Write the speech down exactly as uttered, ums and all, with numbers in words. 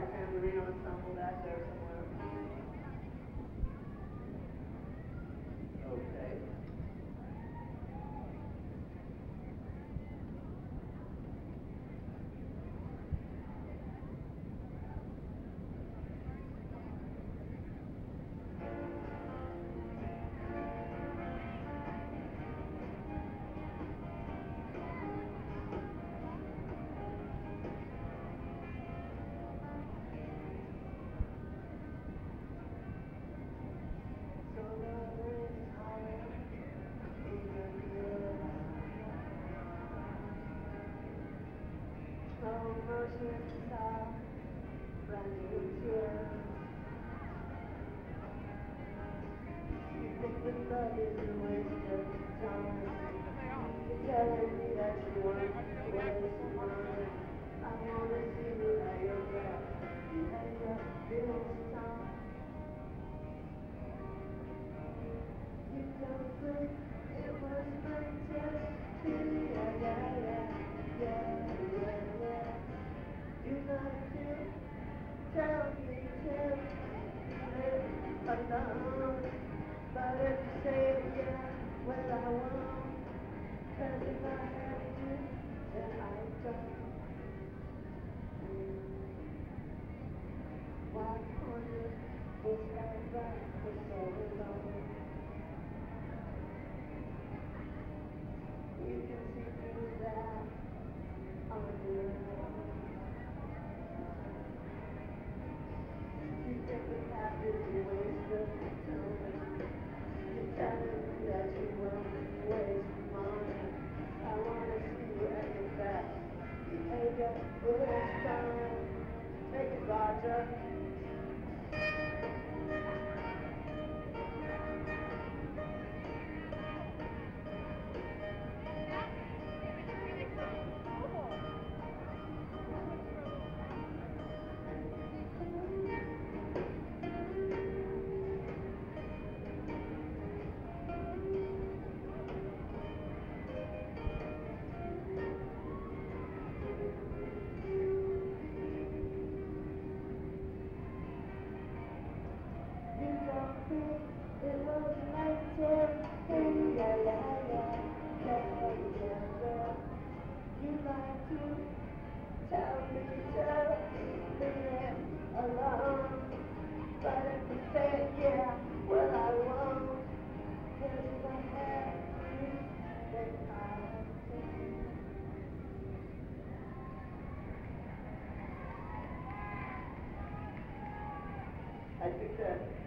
tambourine ensemble back there somewhere. Okay. Slow motion stop, brand new tears. You think that love is a waste of time. You're telling me that you want to waste mine. I wanna see you at your best. You end up this time. You don't think it was meant to be. Yeah, yeah, yeah, yeah, yeah, yeah. You like to tell me to live alone. But if you say yeah, well I won't. 'Cause if I had to, then I don't. Why corner was that back for so long? You can see through that on your own. You think the past is a waste of time. You're telling me that you won't waste mine. I wanna see you at your best. Behavior this time. Take it, Roger. It was nineteen, yeah, yeah, yeah, yeah, yeah, yeah. You like to tell me to leave alone, but if you say yeah, well I won't. 'Cause if I had to, then I would. I think that.